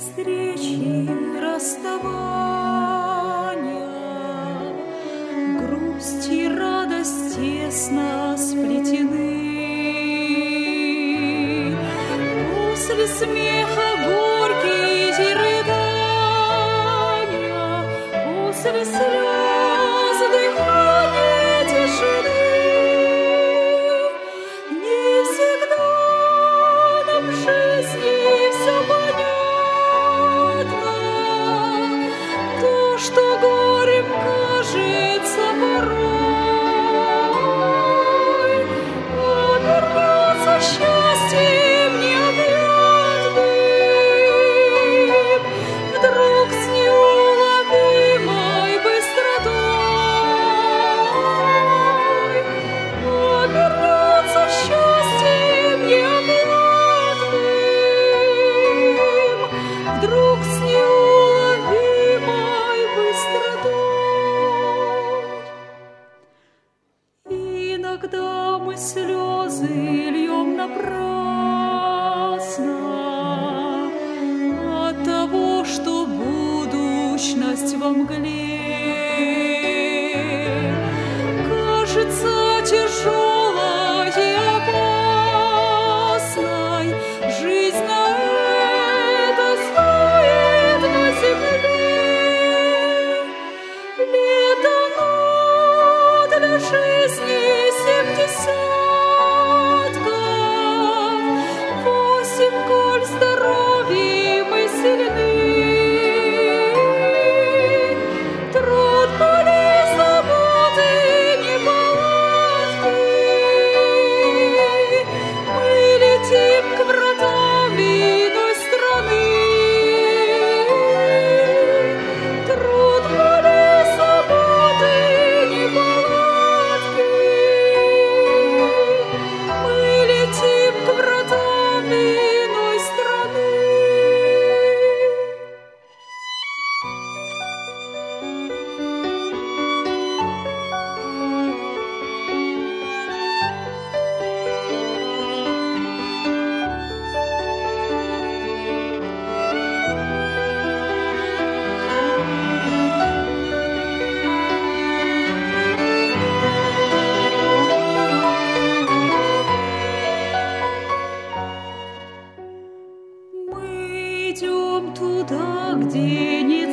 встречи, расставания, грусть и радость тесно сплетены. После смеха горькие рыдания, после слез дыхание тишины. Не всегда нам в жизни все понятно, то, что горем кажется порой, обернется счастьем необъятным, вдруг с неуловимой быстротой, обернется счастьем необъятным, вдруг с неуловимой быстротой. Иногда мы слезы льем напрасно от того, что будущность во мгле кажется тяжелой и опасной. Жизнь на это стоит на земле. Лет дано для жизни 70, 8, коль здоровьем и сильны. Труд, боли, заботы, неполадки. Мы летим к вратам иной страны. Труд, боли, заботы, неполадки. Мы летим к вратам иной страны. Мы идем туда, где не